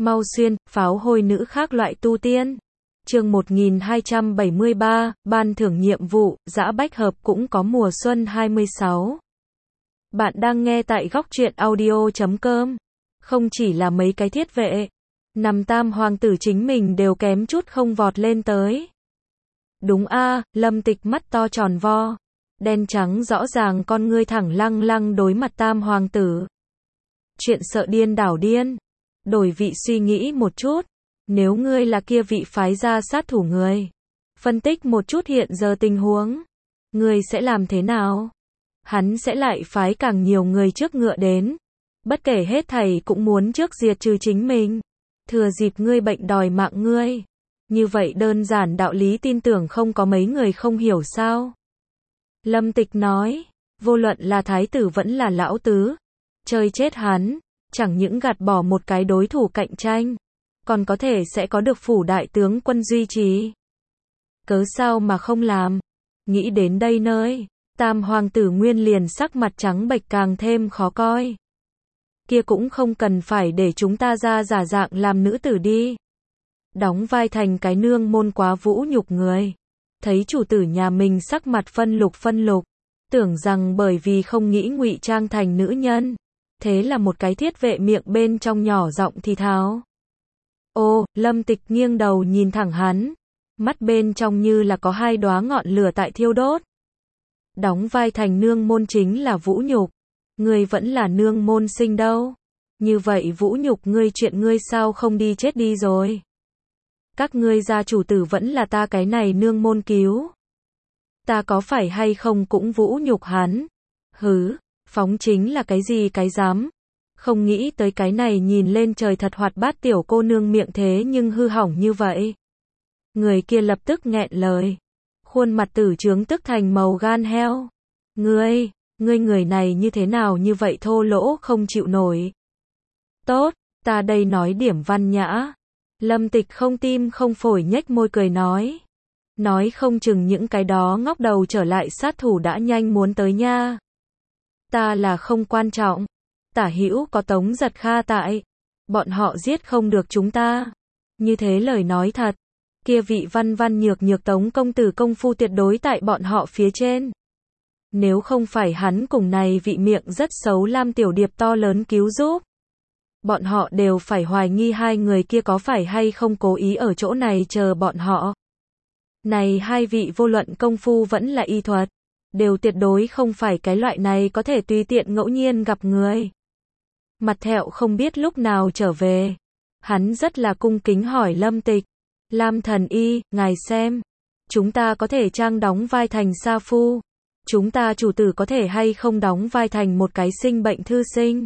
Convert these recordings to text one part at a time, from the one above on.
Mau xuyên, pháo hôi nữ khác loại tu tiên. Chương 1273, ban thưởng nhiệm vụ, Dã Bách Hợp cũng có mùa xuân 26. Bạn đang nghe tại góc truyện audio.com. Không chỉ là mấy cái thiết vệ, nằm tam hoàng tử chính mình đều kém chút không vọt lên tới. Đúng a, Lâm Tịch mắt to tròn vo, đen trắng rõ ràng con ngươi thẳng lăng lăng đối mặt tam hoàng tử. Chuyện sợ điên đảo điên. Đổi vị suy nghĩ một chút, nếu ngươi là kia vị phái ra sát thủ người, phân tích một chút hiện giờ tình huống, ngươi sẽ làm thế nào? Hắn sẽ lại phái càng nhiều người trước ngựa đến, bất kể hết thảy cũng muốn trước diệt trừ chính mình, thừa dịp ngươi bệnh đòi mạng ngươi. Như vậy đơn giản đạo lý tin tưởng không có mấy người không hiểu sao? Lâm Tịch nói, vô luận là thái tử vẫn là lão tứ, chơi chết hắn, chẳng những gạt bỏ một cái đối thủ cạnh tranh, còn có thể sẽ có được phủ đại tướng quân duy trì. Cớ sao mà không làm? Nghĩ đến đây nơi, tam hoàng tử nguyên liền sắc mặt trắng bệch càng thêm khó coi. Kia cũng không cần phải để chúng ta ra giả dạng làm nữ tử đi. Đóng vai thành cái nương môn quá vũ nhục người. Thấy chủ tử nhà mình sắc mặt phân lục, tưởng rằng bởi vì không nghĩ ngụy trang thành nữ nhân, thế là một cái thiết vệ miệng bên trong nhỏ giọng thì thào. Ô, Lâm Tịch nghiêng đầu nhìn thẳng hắn, mắt bên trong như là có hai đóa ngọn lửa tại thiêu đốt. Đóng vai thành nương môn chính là vũ nhục, ngươi vẫn là nương môn sinh đâu. Như vậy vũ nhục ngươi chuyện ngươi sao không đi chết đi rồi. Các ngươi gia chủ tử vẫn là ta cái này nương môn cứu. Ta có phải hay không cũng vũ nhục hắn. Hứ, phóng chính là cái gì cái dám. Không nghĩ tới cái này nhìn lên trời thật hoạt bát tiểu cô nương miệng thế nhưng hư hỏng như vậy. Người kia lập tức nghẹn lời. Khuôn mặt tử trướng tức thành màu gan heo. Ngươi người này như thế nào như vậy thô lỗ không chịu nổi. Tốt, ta đây nói điểm văn nhã. Lâm Tịch không tim không phổi nhếch môi cười nói. Nói không chừng những cái đó ngóc đầu trở lại sát thủ đã nhanh muốn tới nha. Ta là không quan trọng. Tả hữu có Tống Giật Kha tại. Bọn họ giết không được chúng ta. Như thế lời nói thật. Kia vị văn văn nhược Tống công tử công phu tuyệt đối tại bọn họ phía trên. Nếu không phải hắn cùng này vị miệng rất xấu Lam Tiểu Điệp to lớn cứu giúp, bọn họ đều phải hoài nghi hai người kia có phải hay không cố ý ở chỗ này chờ bọn họ. Này hai vị vô luận công phu vẫn là y thuật, đều tuyệt đối không phải cái loại này có thể tùy tiện ngẫu nhiên gặp người. Mặt thẹo không biết lúc nào trở về. Hắn rất là cung kính hỏi Lâm Tịch. Lam thần y, ngài xem. Chúng ta có thể trang đóng vai thành sa phu. Chúng ta chủ tử có thể hay không đóng vai thành một cái sinh bệnh thư sinh.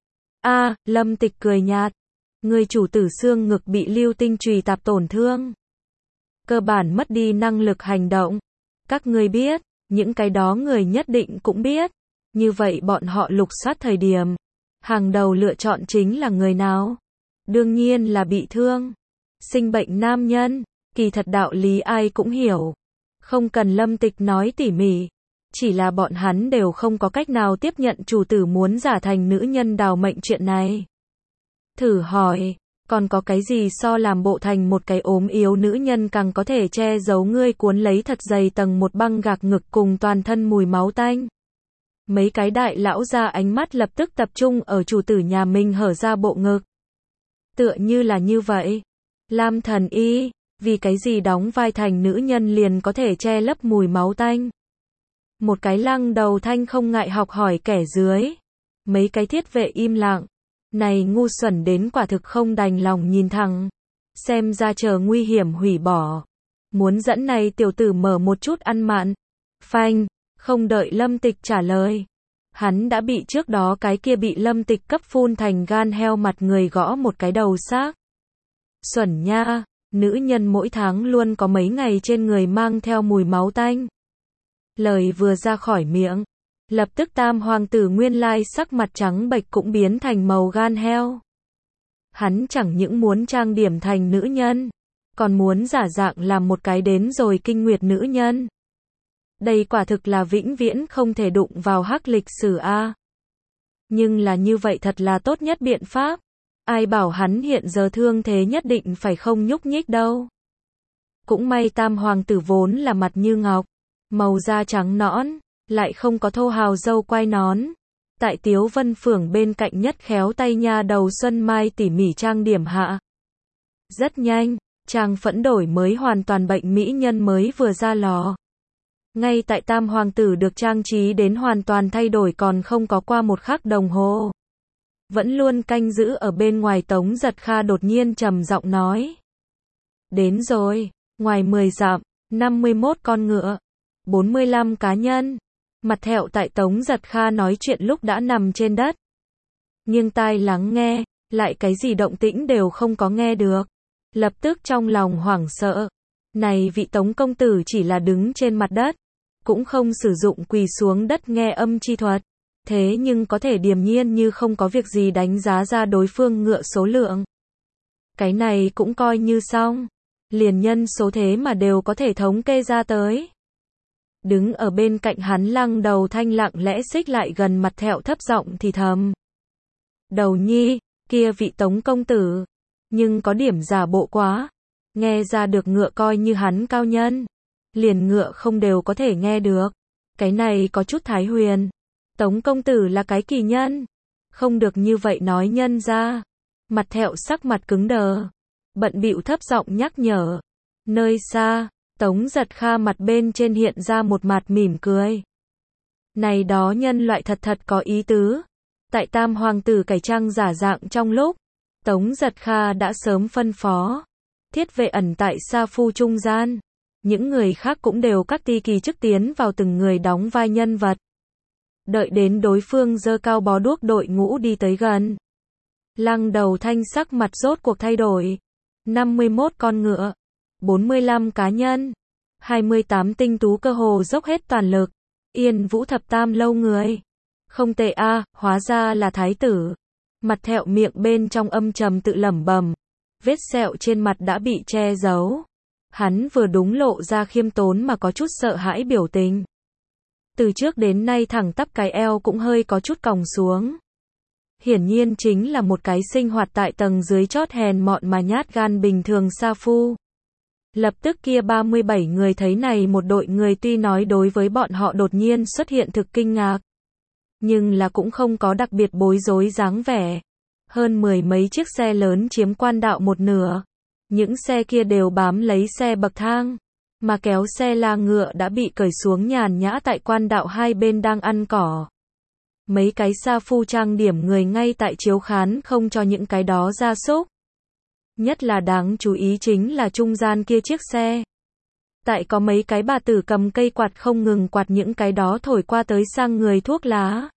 A, Lâm Tịch cười nhạt. Người chủ tử xương ngực bị lưu tinh chùy tạp tổn thương. Cơ bản mất đi năng lực hành động. Các ngươi biết, những cái đó người nhất định cũng biết. Như vậy bọn họ lục soát thời điểm, hàng đầu lựa chọn chính là người nào? Đương nhiên là bị thương. Sinh bệnh nam nhân, kỳ thật đạo lý ai cũng hiểu. Không cần Lâm Tịch nói tỉ mỉ. Chỉ là bọn hắn đều không có cách nào tiếp nhận chủ tử muốn giả thành nữ nhân đào mệnh chuyện này. Thử hỏi, còn có cái gì so làm bộ thành một cái ốm yếu nữ nhân càng có thể che giấu ngươi cuốn lấy thật dày tầng một băng gạc ngực cùng toàn thân mùi máu tanh. Mấy cái đại lão ra ánh mắt lập tức tập trung ở chủ tử nhà mình hở ra bộ ngực. Tựa như là như vậy. Lam thần y, vì cái gì đóng vai thành nữ nhân liền có thể che lấp mùi máu tanh. Một cái lăng đầu thanh không ngại học hỏi kẻ dưới. Mấy cái thiết vệ im lặng. Này ngu xuẩn đến quả thực không đành lòng nhìn thẳng. Xem ra chờ nguy hiểm hủy bỏ. Muốn dẫn này tiểu tử mở một chút ăn mặn. Phanh, không đợi Lâm Tịch trả lời. Hắn đã bị trước đó cái kia bị Lâm Tịch cấp phun thành gan heo mặt người gõ một cái đầu xác. Xuẩn nha, nữ nhân mỗi tháng luôn có mấy ngày trên người mang theo mùi máu tanh. Lời vừa ra khỏi miệng, lập tức tam hoàng tử nguyên lai sắc mặt trắng bệch cũng biến thành màu gan heo. Hắn chẳng những muốn trang điểm thành nữ nhân, còn muốn giả dạng làm một cái đến rồi kinh nguyệt nữ nhân. Đây quả thực là vĩnh viễn không thể đụng vào hắc lịch sử a. Nhưng là như vậy thật là tốt nhất biện pháp. Ai bảo hắn hiện giờ thương thế nhất định phải không nhúc nhích đâu. Cũng may tam hoàng tử vốn là mặt như ngọc, màu da trắng nõn, lại không có thô hào râu quai nón. Tại Tiếu Vân Phường bên cạnh nhất khéo tay nha đầu Xuân Mai tỉ mỉ trang điểm hạ. Rất nhanh, trang phẫn đổi mới hoàn toàn bệnh mỹ nhân mới vừa ra lò. Ngay tại tam hoàng tử được trang trí đến hoàn toàn thay đổi còn không có qua một khắc đồng hồ. Vẫn luôn canh giữ ở bên ngoài Tống Giật Kha đột nhiên trầm giọng nói. Đến rồi, ngoài 10 dặm, 51 con ngựa, 45 cá nhân. Mặt thẹo tại Tống Giật Kha nói chuyện lúc đã nằm trên đất. Nghiêng tai lắng nghe, lại cái gì động tĩnh đều không có nghe được. Lập tức trong lòng hoảng sợ. Này vị Tống công tử chỉ là đứng trên mặt đất, cũng không sử dụng quỳ xuống đất nghe âm chi thuật. Thế nhưng có thể điềm nhiên như không có việc gì đánh giá ra đối phương ngựa số lượng. Cái này cũng coi như xong. Liền nhân số thế mà đều có thể thống kê ra tới. Đứng ở bên cạnh hắn Lăng Đầu Thanh lặng lẽ xích lại gần mặt thẹo thấp giọng thì thầm. Đầu nhi, kia vị Tống công tử. Nhưng có điểm giả bộ quá. Nghe ra được ngựa coi như hắn cao nhân. Liền ngựa không đều có thể nghe được. Cái này có chút thái huyền. Tống công tử là cái kỳ nhân. Không được như vậy nói nhân ra. Mặt thẹo sắc mặt cứng đờ. Bận bịu thấp giọng nhắc nhở. Nơi xa, Tống Giật Kha mặt bên trên hiện ra một mặt mỉm cười. Này đó nhân loại thật thật có ý tứ. Tại tam hoàng tử cải trang giả dạng trong lúc, Tống Giật Kha đã sớm phân phó. Thiết vệ ẩn tại Sa Phu trung gian. Những người khác cũng đều các ti kỳ chức tiến vào từng người đóng vai nhân vật. Đợi đến đối phương giơ cao bó đuốc đội ngũ đi tới gần. Lăng Đầu Thanh sắc mặt rốt cuộc thay đổi. 51 con ngựa, 45 cá nhân, 28 tinh tú cơ hồ dốc hết toàn lực. Yên Vũ thập tam lâu người. Không tệ a, hóa ra là thái tử. Mặt thẹo miệng bên trong âm trầm tự lẩm bẩm. Vết sẹo trên mặt đã bị che giấu. Hắn vừa đúng lộ ra khiêm tốn mà có chút sợ hãi biểu tình. Từ trước đến nay thẳng tắp cái eo cũng hơi có chút còng xuống. Hiển nhiên chính là một cái sinh hoạt tại tầng dưới chót hèn mọn mà nhát gan bình thường sa phu. Lập tức kia 37 người thấy này một đội người tuy nói đối với bọn họ đột nhiên xuất hiện thực kinh ngạc. Nhưng là cũng không có đặc biệt bối rối dáng vẻ. Hơn 10 mấy chiếc xe lớn chiếm quan đạo một nửa. Những xe kia đều bám lấy xe bậc thang. Mà kéo xe la ngựa đã bị cởi xuống nhàn nhã tại quan đạo hai bên đang ăn cỏ. Mấy cái sa phu trang điểm người ngay tại chiếu khán không cho những cái đó gia súc. Nhất là đáng chú ý chính là trung gian kia chiếc xe. Tại có mấy cái bà tử cầm cây quạt không ngừng quạt những cái đó thổi qua tới sang người thuốc lá.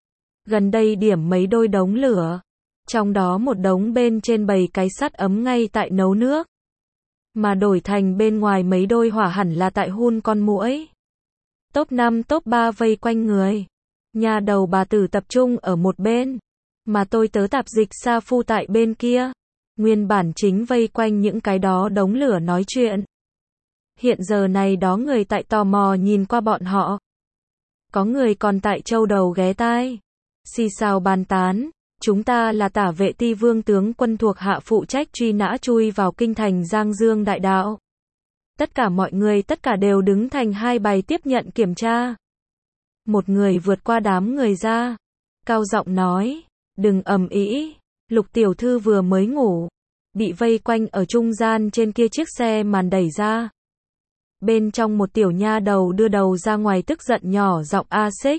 Gần đây điểm mấy đôi đống lửa. Trong đó một đống bên trên bầy cái sắt ấm ngay tại nấu nước. Mà đổi thành bên ngoài mấy đôi hỏa hẳn là tại hun con muỗi. Top 5 top 3 vây quanh người. Nhà đầu bà tử tập trung ở một bên. Mà tôi tớ tạp dịch sa phu tại bên kia. Nguyên bản chính vây quanh những cái đó đống lửa nói chuyện. Hiện giờ này đó người tại tò mò nhìn qua bọn họ. Có người còn tại châu đầu ghé tai. Xì xào bàn tán. Chúng ta là Tả Vệ Ti Vương tướng quân thuộc hạ phụ trách truy nã chui vào kinh thành Giang Dương đại đạo. Tất cả mọi người tất cả đều đứng thành hai bài tiếp nhận kiểm tra. Một người vượt qua đám người ra. Cao giọng nói. Đừng ầm ĩ. Lục tiểu thư vừa mới ngủ. Bị vây quanh ở trung gian trên kia chiếc xe màn đẩy ra. Bên trong một tiểu nha đầu đưa đầu ra ngoài tức giận nhỏ giọng a xích.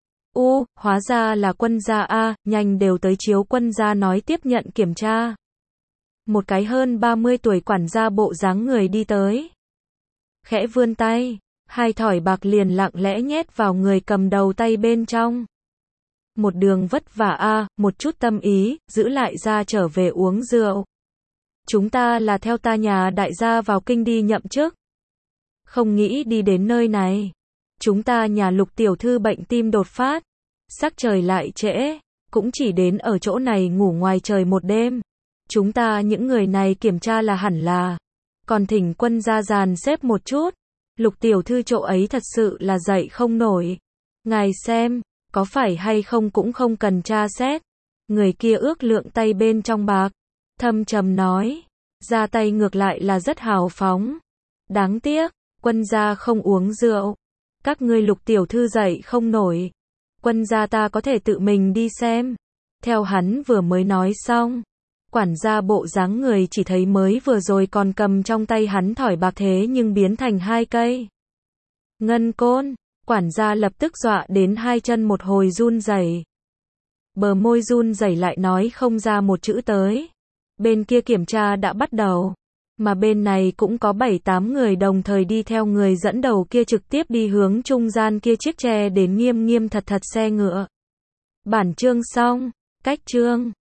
Hóa ra là quân gia a, nhanh đều tới chiếu quân gia nói tiếp nhận kiểm tra. Một cái hơn 30 tuổi quản gia bộ dáng người đi tới. Khẽ vươn tay, hai thỏi bạc liền lặng lẽ nhét vào người cầm đầu tay bên trong. Một đường vất vả a, một chút tâm ý, giữ lại ra trở về uống rượu. Chúng ta là theo ta nhà đại gia vào kinh đi nhậm chức. Không nghĩ đi đến nơi này. Chúng ta nhà Lục tiểu thư bệnh tim đột phát. Sắc trời lại trễ, cũng chỉ đến ở chỗ này ngủ ngoài trời một đêm. Chúng ta những người này kiểm tra là hẳn là. Còn thỉnh quân gia dàn xếp một chút. Lục tiểu thư chỗ ấy thật sự là dậy không nổi. Ngài xem, có phải hay không cũng không cần tra xét. Người kia ước lượng tay bên trong bạc, thâm trầm nói, ra tay ngược lại là rất hào phóng. Đáng tiếc, quân gia không uống rượu. Các ngươi Lục tiểu thư dậy không nổi. Quân gia ta có thể tự mình đi xem. Theo hắn vừa mới nói xong, quản gia bộ dáng người chỉ thấy mới vừa rồi còn cầm trong tay hắn thỏi bạc thế nhưng biến thành 2 cây ngân côn. Quản gia lập tức dọa đến 2 chân một hồi run rẩy. Bờ môi run rẩy lại nói không ra một chữ tới. Bên kia kiểm tra đã bắt đầu, mà bên này cũng có 7-8 người đồng thời đi theo người dẫn đầu kia trực tiếp đi hướng trung gian kia chiếc tre đến nghiêm nghiêm thật thật xe ngựa. Bản chương xong, cách chương